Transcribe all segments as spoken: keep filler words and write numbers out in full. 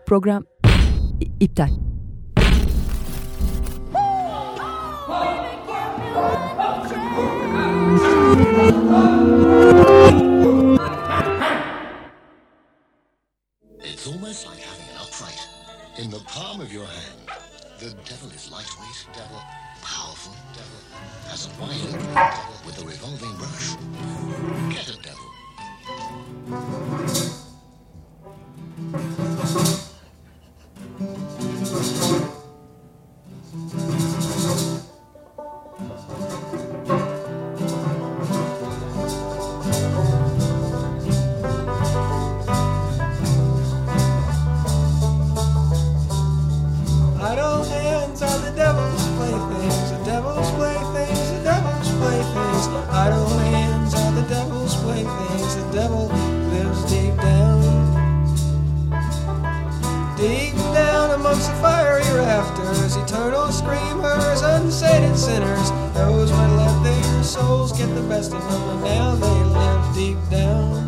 Program i- iptal. It's almost like having an upright in the palm of your hand. The devil is lightweight, devil powerful, devil has a wide open devil with a revolving brush. Get a devil. Idle hands are the devil's playthings, the devil's playthings, the devil's playthings. Idle hands are the devil's playthings, the devil lives deep down. Deep down amongst the fiery rafters, eternal screamers, unsated sinners. Those would let their souls get the best of them, and now they live deep down.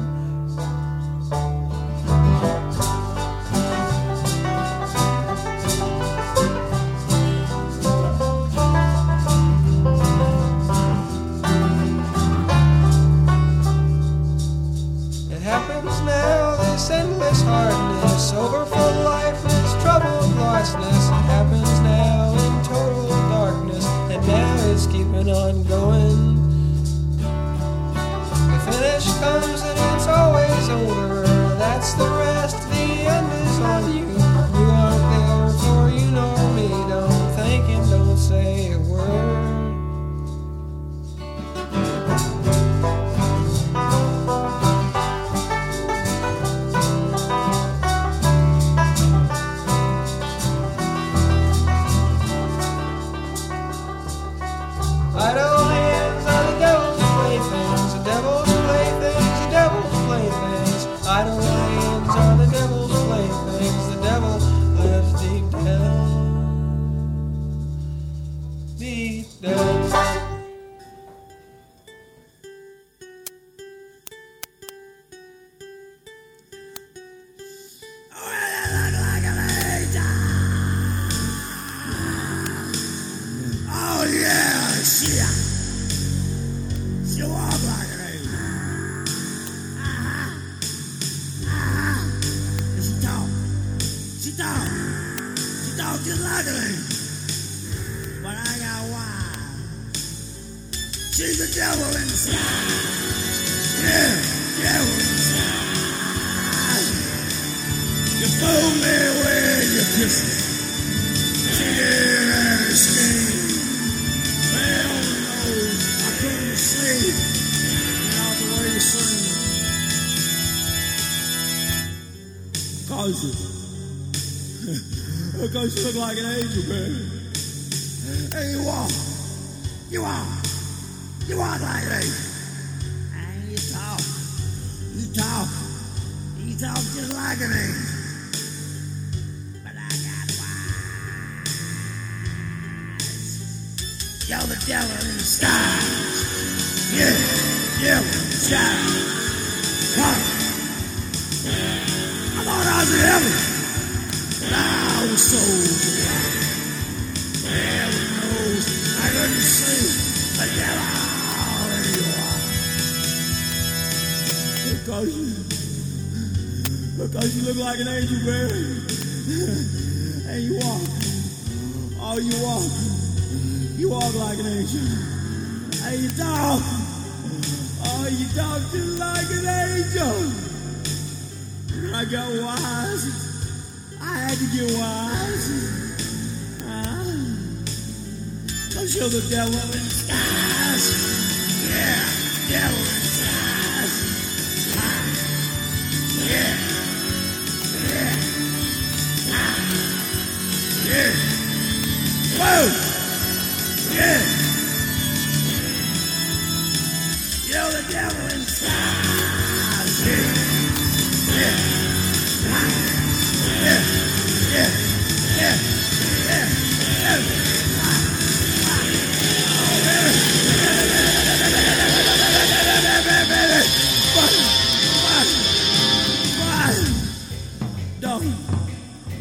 Happens now, this endless hardness, overfull lifeless, troubled lostness. It happens now in total darkness, and now it's keeping on going. The finish comes and it's always over. That's the rest, the end is on you. You aren't there for you nor me. Don't think and don't say a word. Idle hands are the devil's playthings, the devil's playthings, the devil's playthings. Idle hands are the devil's playthings, the devil lives deep down, deep down. Oh yeah, shit. She walk like an angel. Uh-huh. Uh-huh. And she talk. She talk. She talk just like an angel. But I got wise. She's the devil in disguise. Yeah, devil in disguise. You fool me when you kiss me. She did every scheme. Hell knows I couldn't sleep without the way you sing. Cause you, cause you look like an angel, baby. Hey, you walk, you walk, you walk like an angel. And you talk, you talk, you talk just like an angel. You're the devil in disguise. Yeah, devil in disguise. Huh. I thought I was in heaven, but I was so blind. Heaven knows I couldn't see the devil in your eyes. Because you, because you look like an angel, baby. And you walk. Oh, you walk. You walk like an angel. And you talk. Oh, you talk just like an angel. I got wise. I had to get wise. Ah. Don't show the devil in disguise. Yeah, devil in disguise. Ah. Yeah. Yeah. Ah. Yeah. Whoa. Yeah. You're the devil inside. Yeah. Yeah. Ah. Yeah. Yeah. Yeah. Yeah. Yeah. Ah. Ah. Oh, baby. Baby. What? What? What? Don't.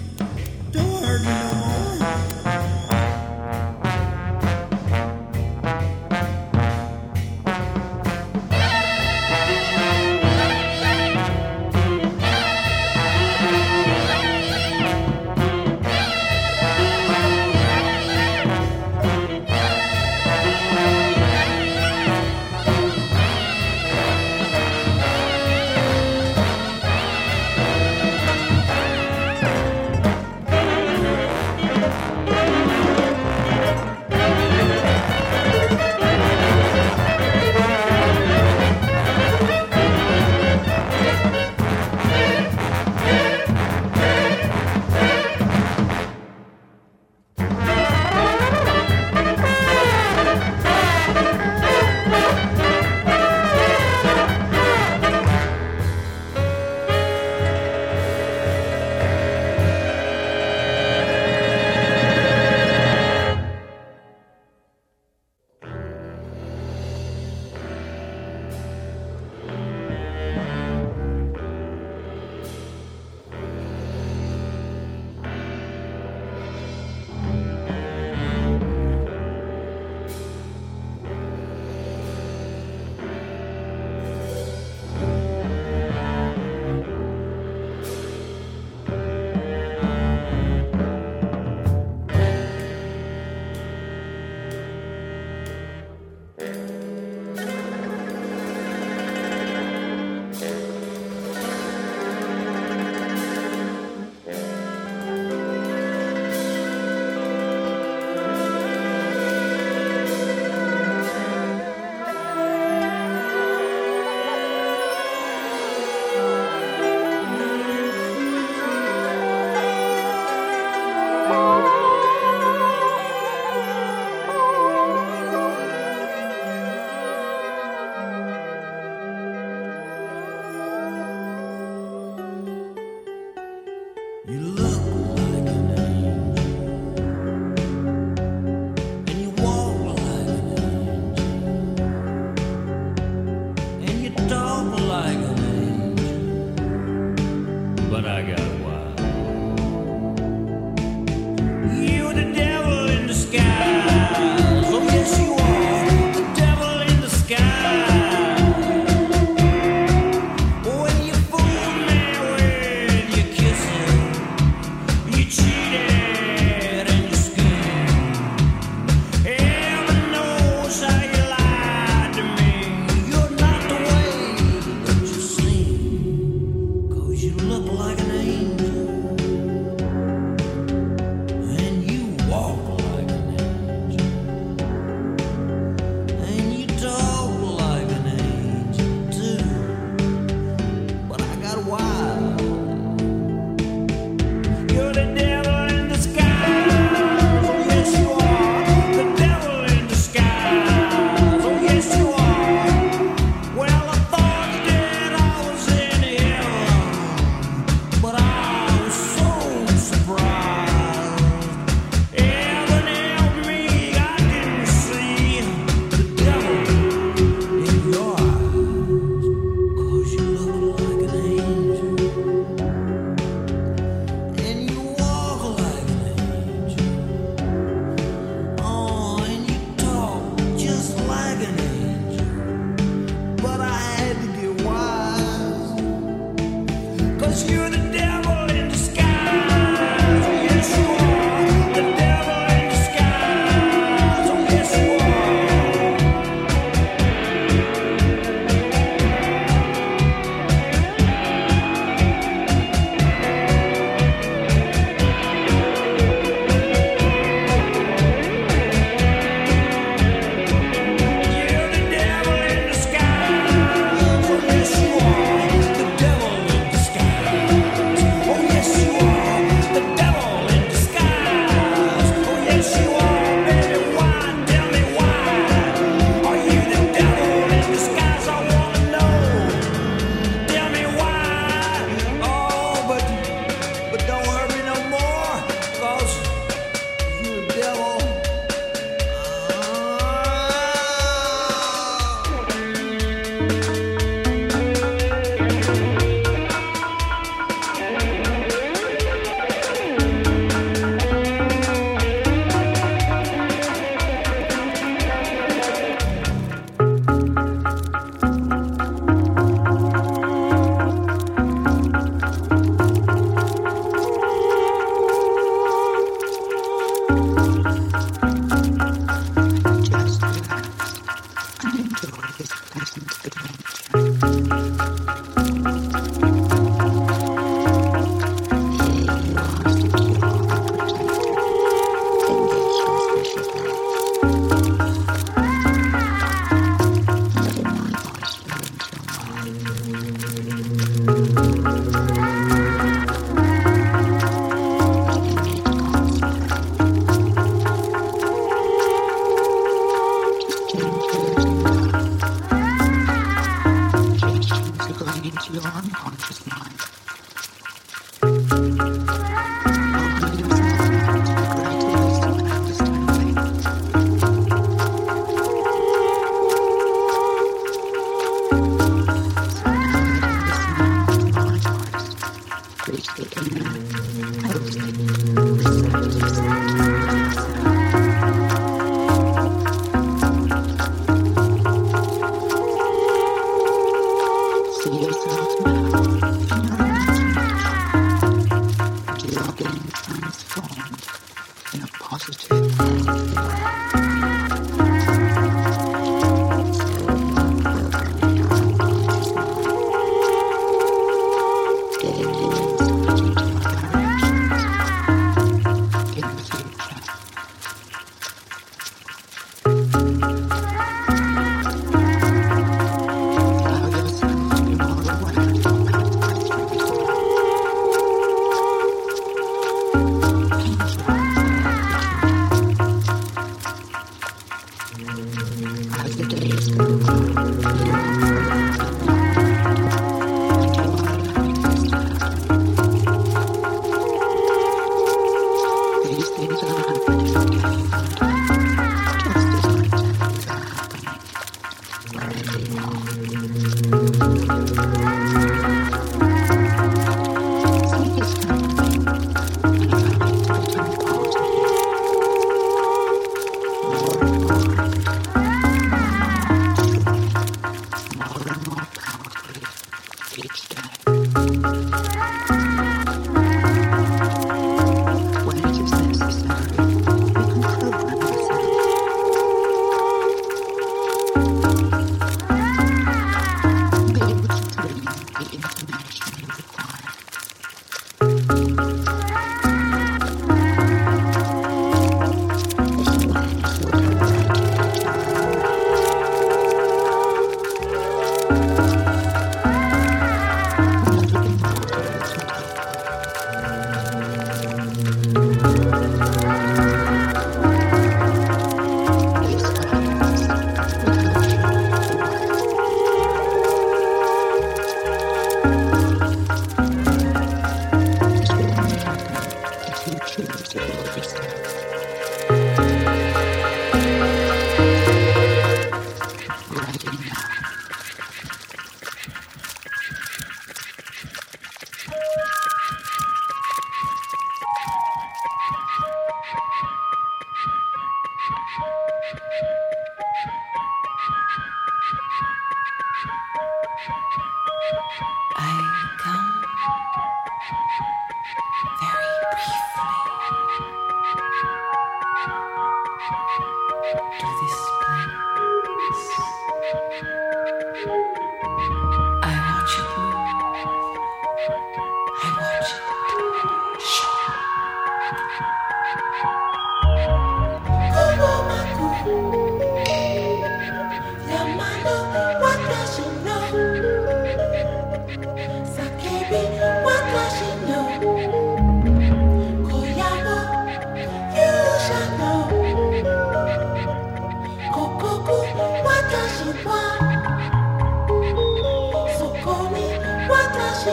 I come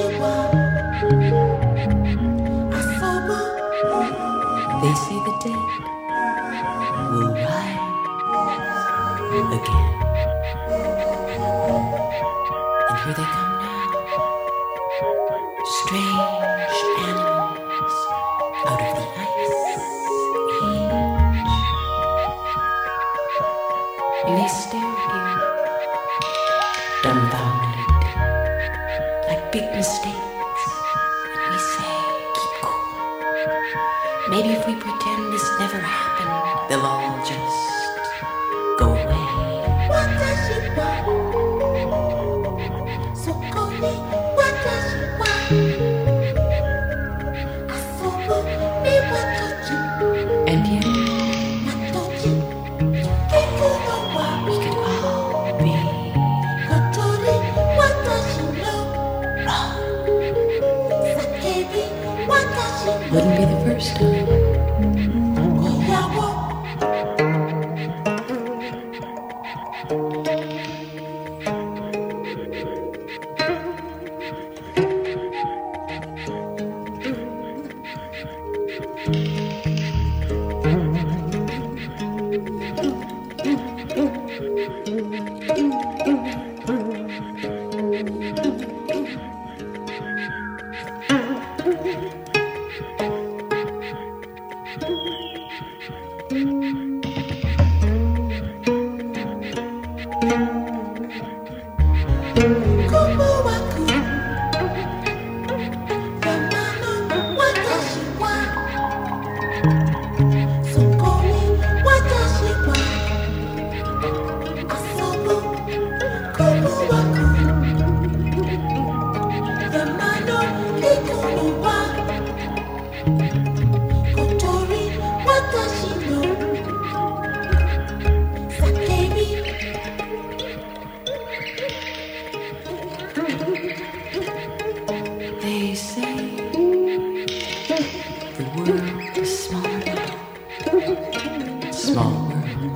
They say the dead will rise again. And here they come now, strange animals out of the ice age. And they stare at you, dumbfounded, like big mistakes. And we say, keep cool. Maybe if we pretend this never happened, they'll all just go away. What does she want? So call me, what does she want? I saw me, what touch you? And yet, What touch you? Can't go no one. we could all be Kotori, what does she know? wrong. Sakebi, what does she know? Wouldn't be the first time. Oyawo, Kumu waku. Yamano, what does she want? So call me, what does she want? Asobo, kumu waku. Yamano, ikunu wa. Kotori, what does she know? Sakebi. They say the world is small now. Small world.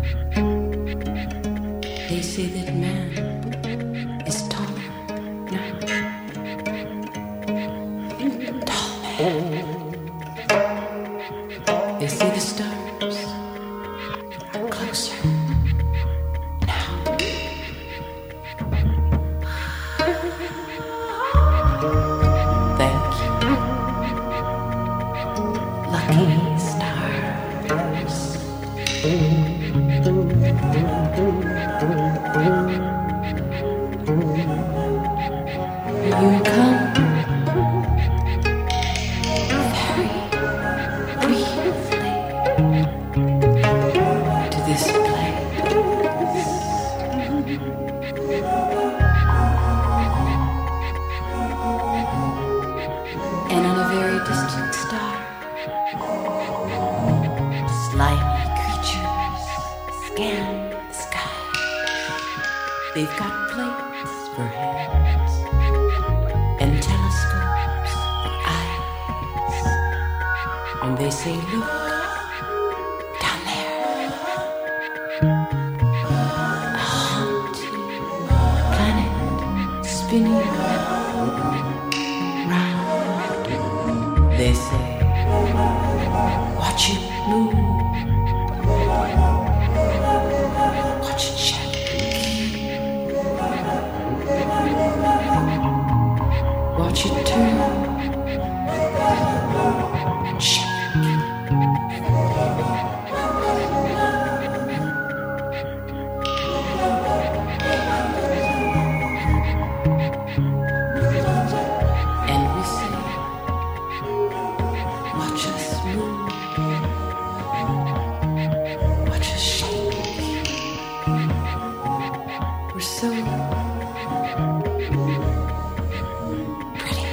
They say that man is tall now. Tall man. They say the stars are closer now. Thank you, lucky stars. You come very briefly to this place. And on a very distant star, slimy creatures scan the sky. They've got plates for hands and telescopes for eyes. And they say, look, down there, a haunted planet spinning round. They say, watch it move, watch it shake, watch it turn and shake. And we say, watch us move, watch us shake. We're so pretty.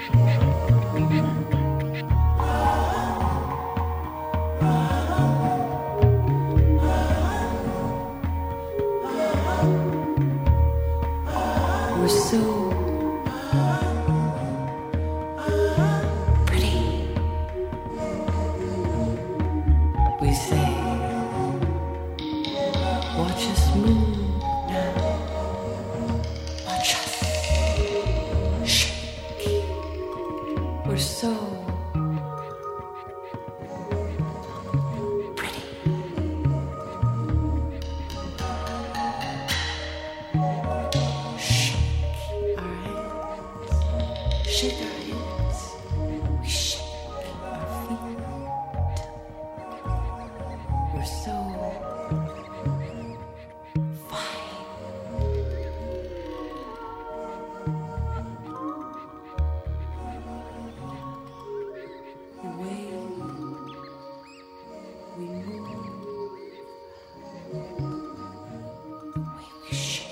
We're so pretty. We say, watch us move now. Watch us shake. shake our heads, we shake our feet. We're so fine. The way we move, the way we shake.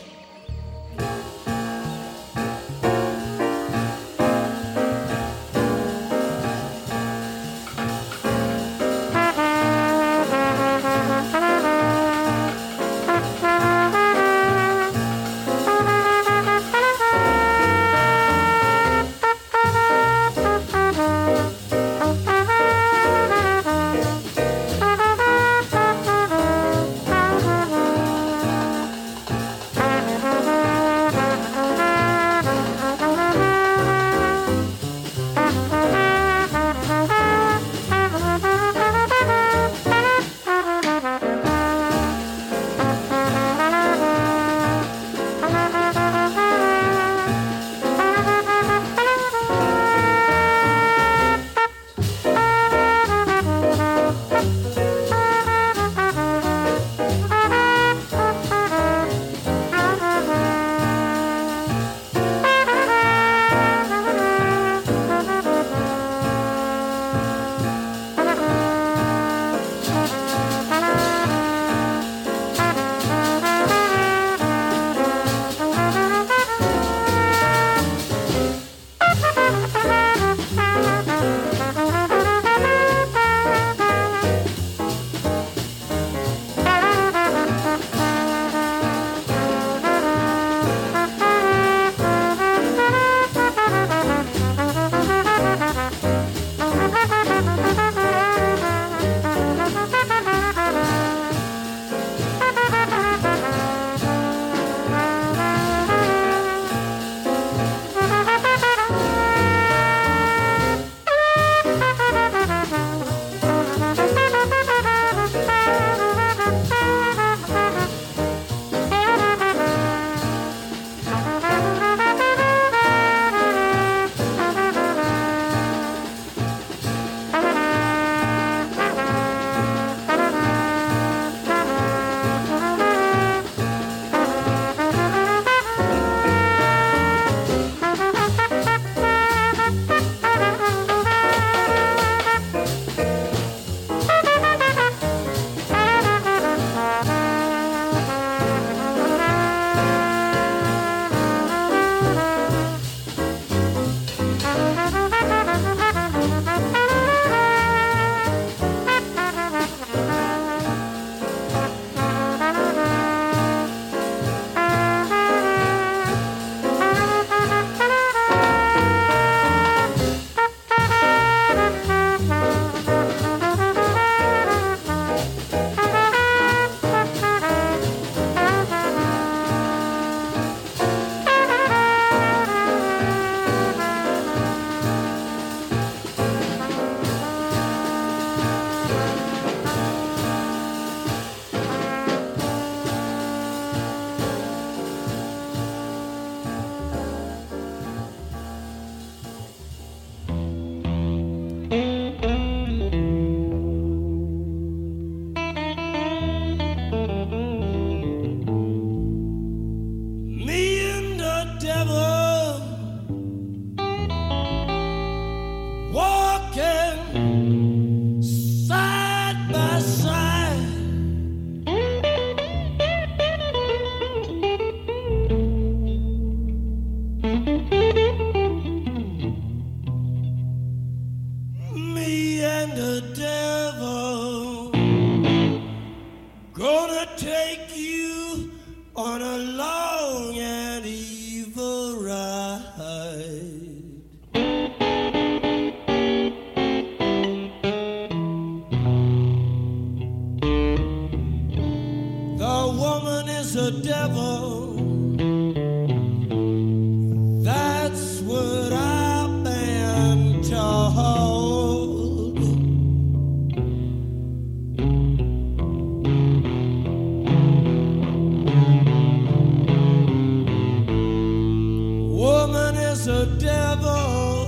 Woman is there's a devil.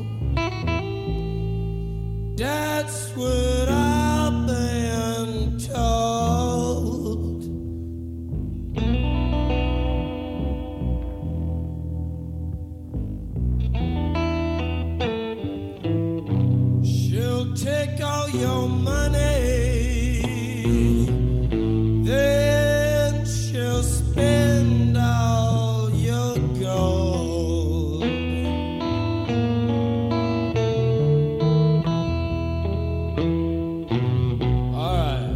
That's what I've been told. She'll take all your money, then she'll spend all your gold. All right.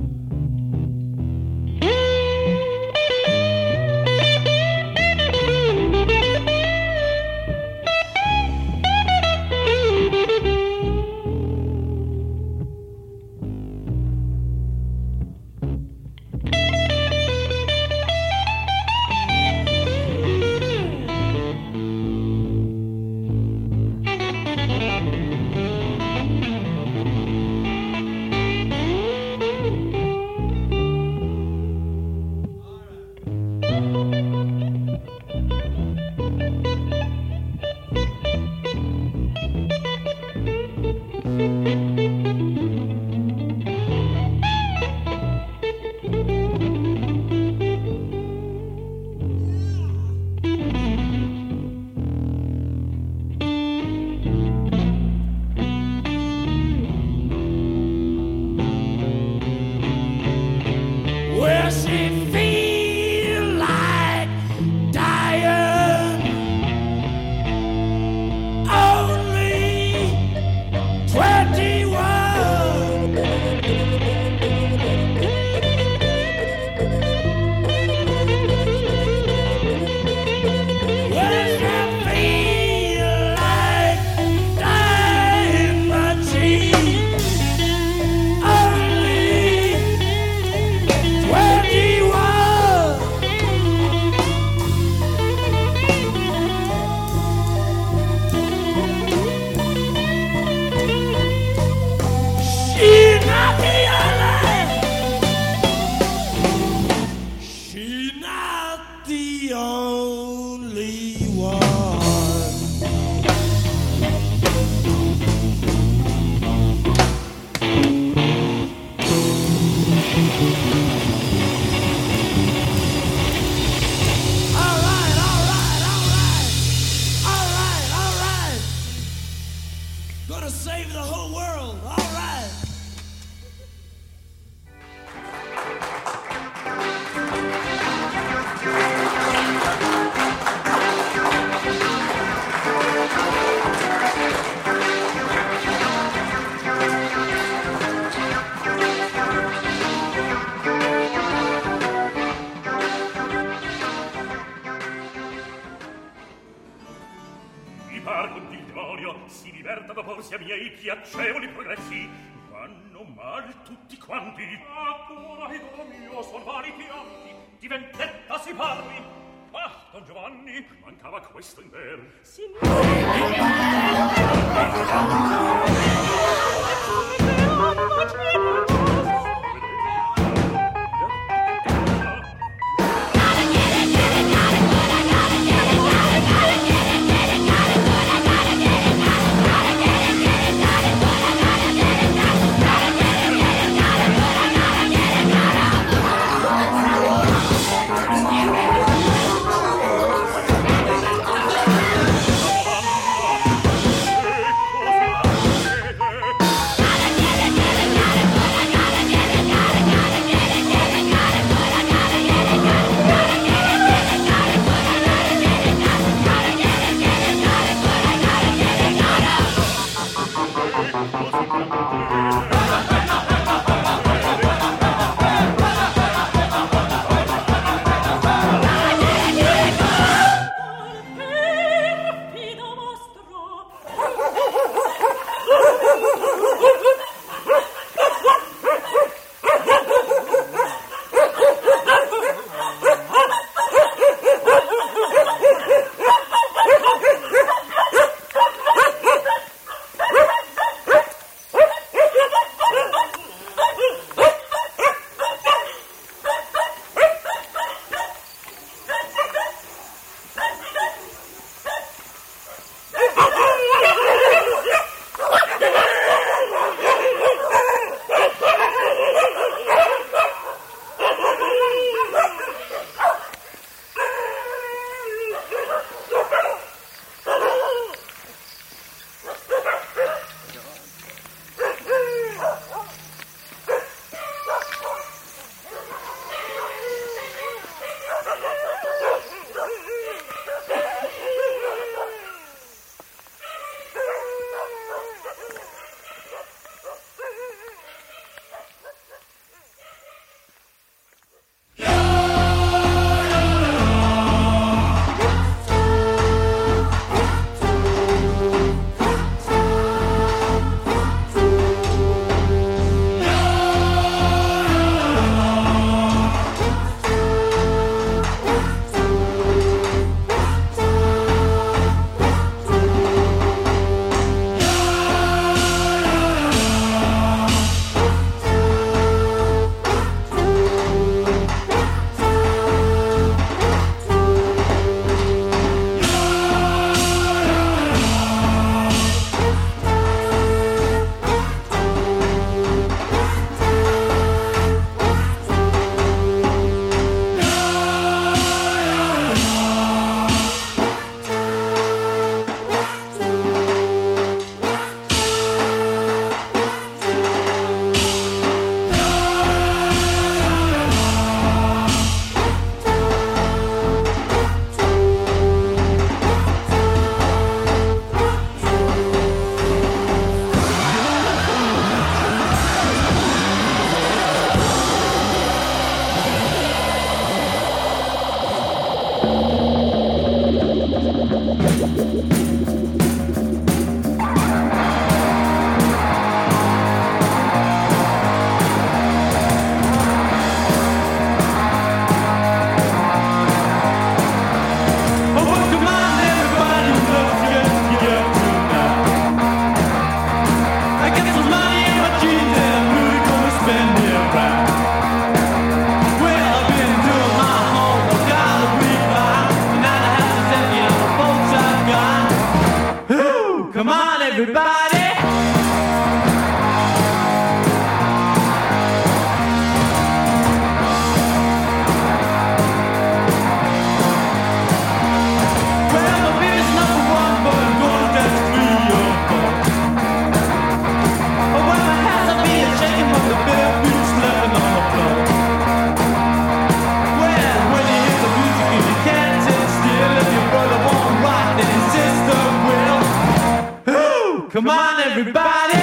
Well, she feel like dying. Only twenty-one. Well, she feel like dying, but she only twenty-one. She's not the only. She's not the only one. All right, all right, all right, all right, all right. Gonna save the whole world. All right. Mi par con il demonio si diverta d'opporsi a miei piacevoli progressi. Vanno mal tutti quanti. Ancora, idolo mio, son vari pianti. Di vendetta si parli. Ah, Don Giovanni, mancava questo in vero. Gotta get it, gotta get it, gotta Come on, everybody!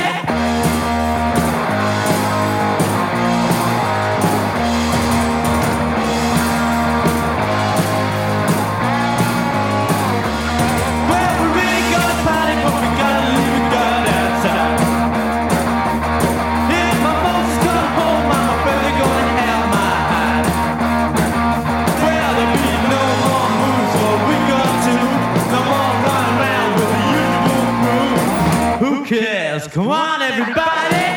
Well, we really gonna party, but we gotta leave it good outside. If my folks is gonna hold my, I'm afraid they're gonna have my hide. Well, there'll be no more moves, so we got to no more run around with the usual crew. Who cares? Come on, everybody!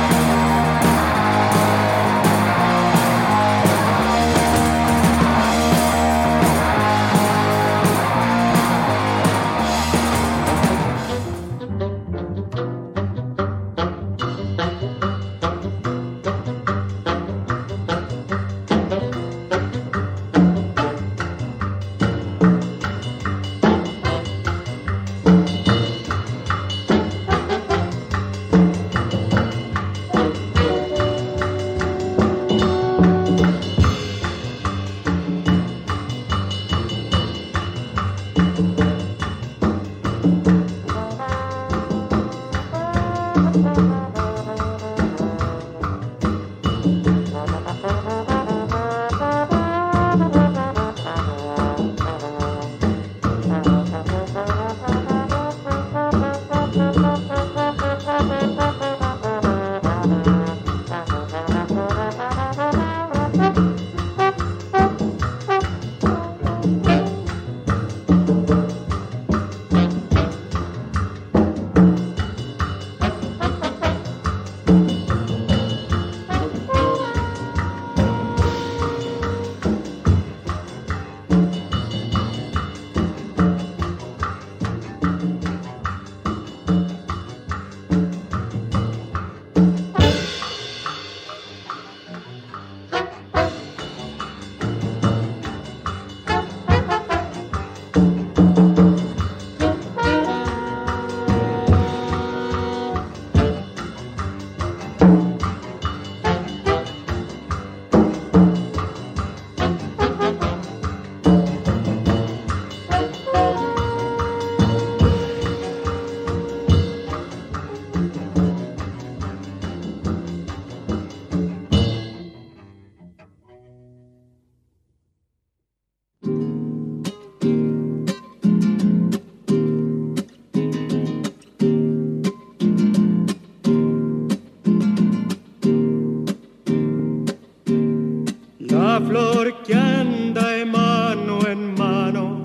La flor que anda de mano en mano,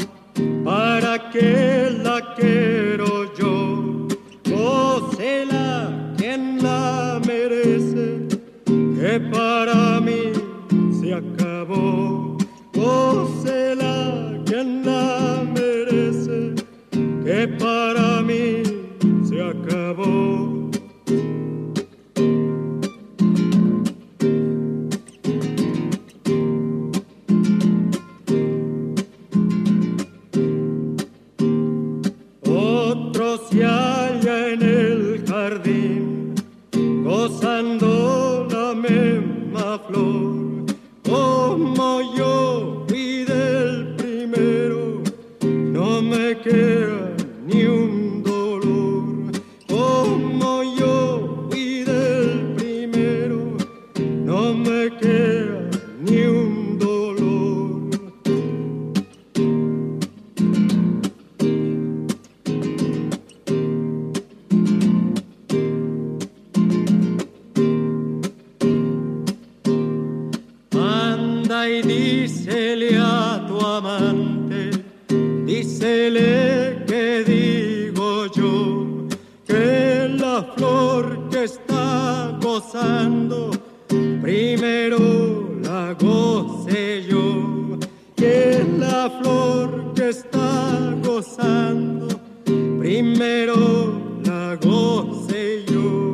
¿para qué la quiero yo? Gócela quien la merece, que para mí se acabó. Gócela quien la merece, que para mí se acabó. Se halla en el jardín, gozando la misma flor, como yo fui del primero, no me queda ni un dolor. Como yo fui del primero, no me queda ni un dolor. dícele que digo yo, que la flor que está gozando, primero la goce yo, que la flor que está gozando, primero la goce yo.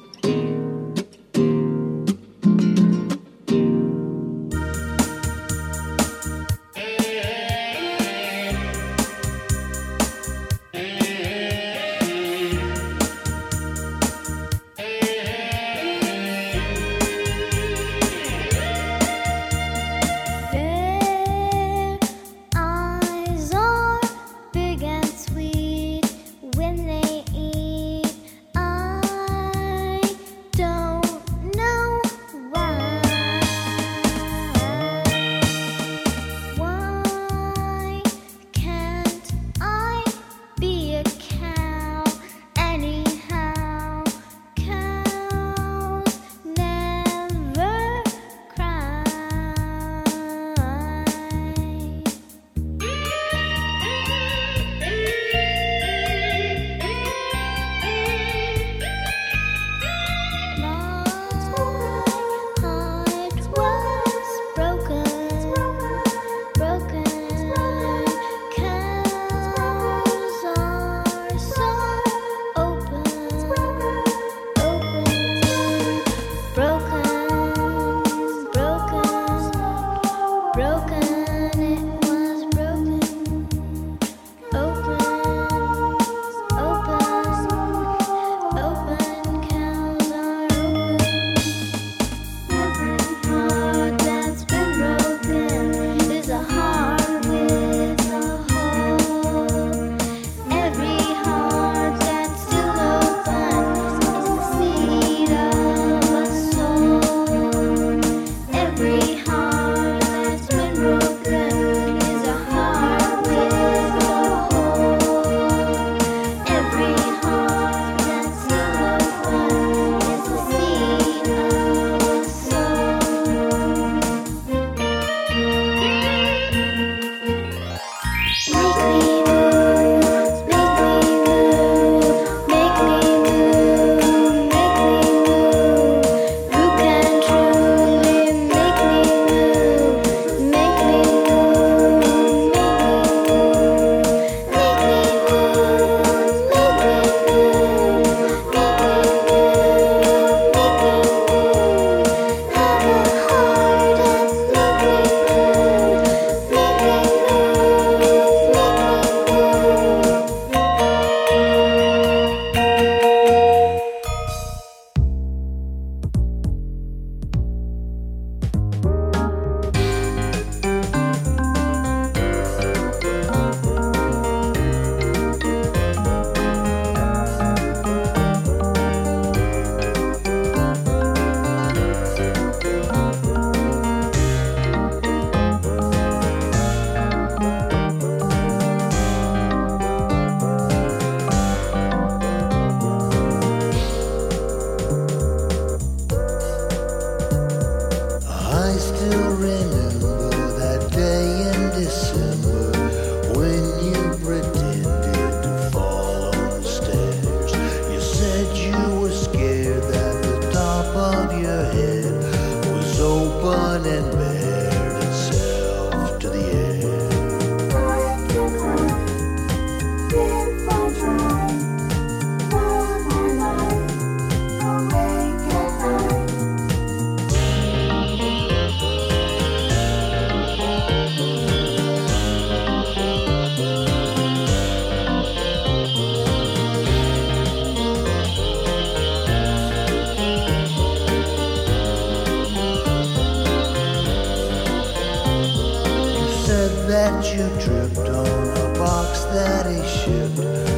that you tripped on a box that he shipped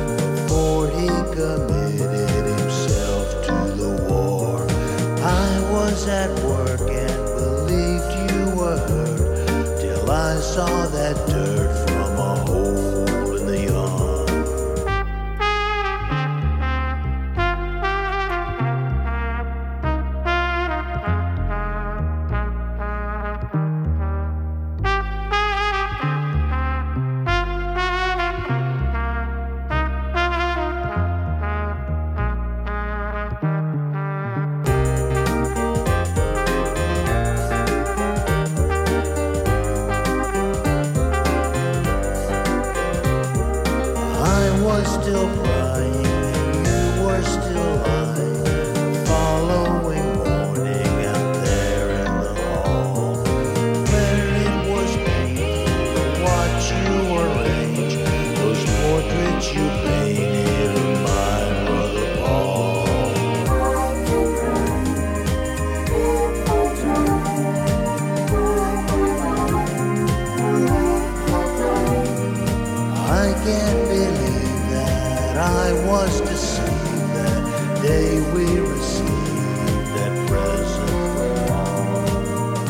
before he committed himself to the war. I was at work and believed you were hurt till I saw that dirt from a hole in the yard. was still crying and you were still lying the following morning out there in the hall, where it was painful to watch you arrange those portraits you painted of my brother Paul. I can't believe that I was deceived that day we received that present from mom.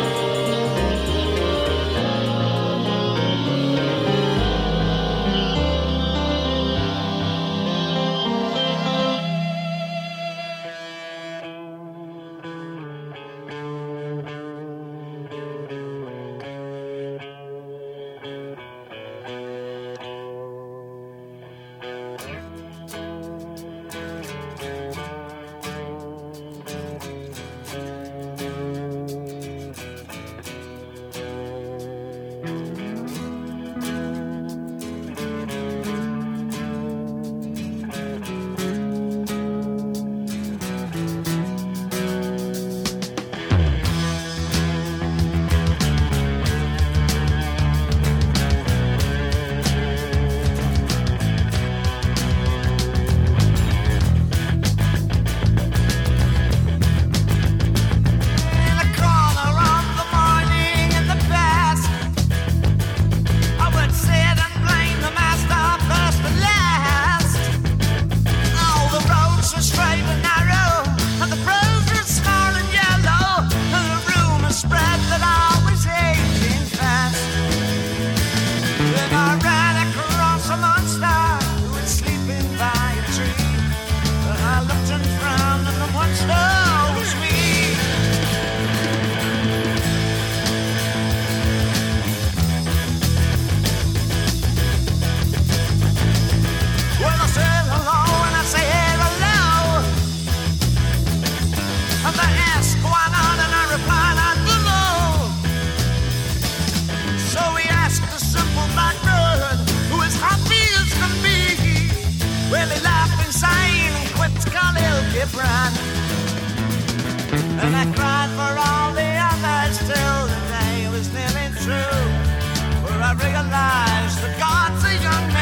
And I cried for all the others till the day was nearly through, for I realized that God's a young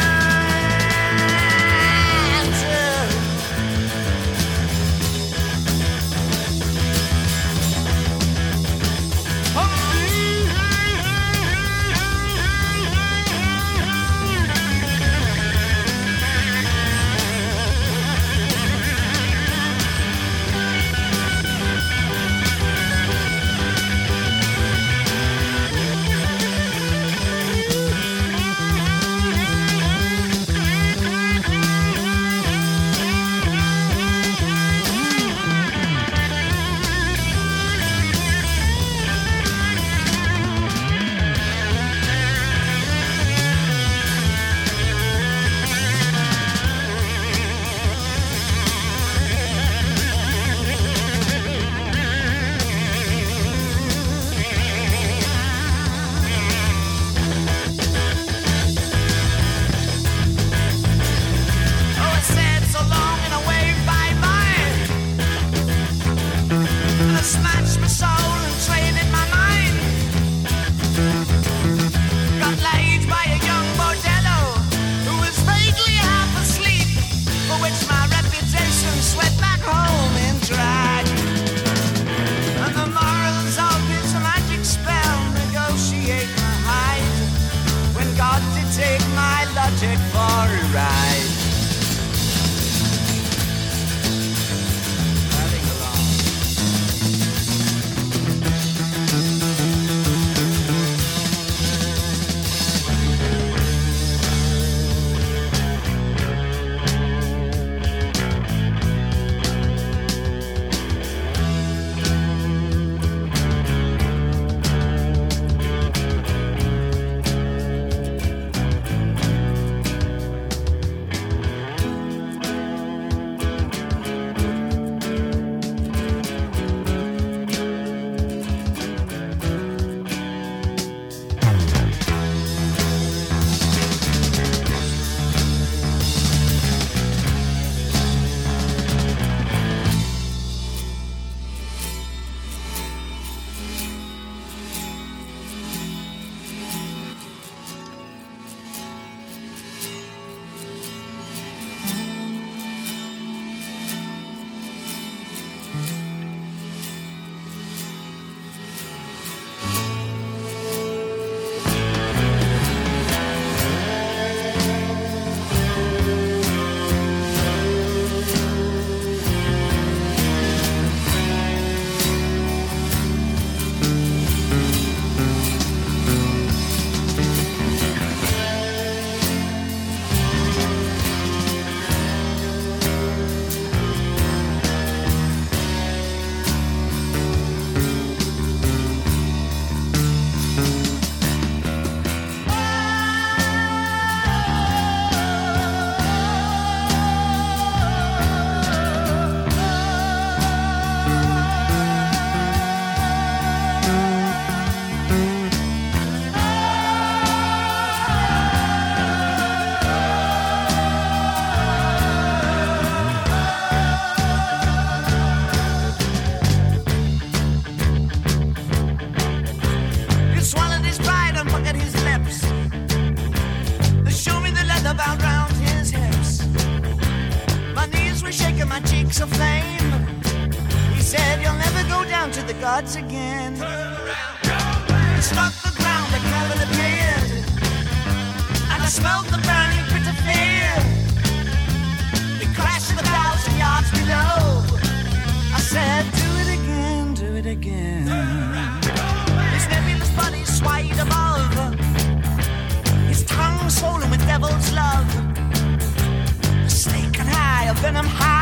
man too. Smashed my soul and traded my mind. Got laid by a young bordello who was vaguely half asleep, for which my reputation swept back home in drag. And the morals of his magic spell negotiate my hide, when God did take my logic for a ride. streaks of flame. He said, you'll never go down to the gods again. He struck the ground, the cabin appeared, and I smelled the burning pit of fear. We crashed a thousand yards below. I said, do it again, do it again. His nebulous body swayed above, his tongue swollen with devil's love. A snake and I, a venom high.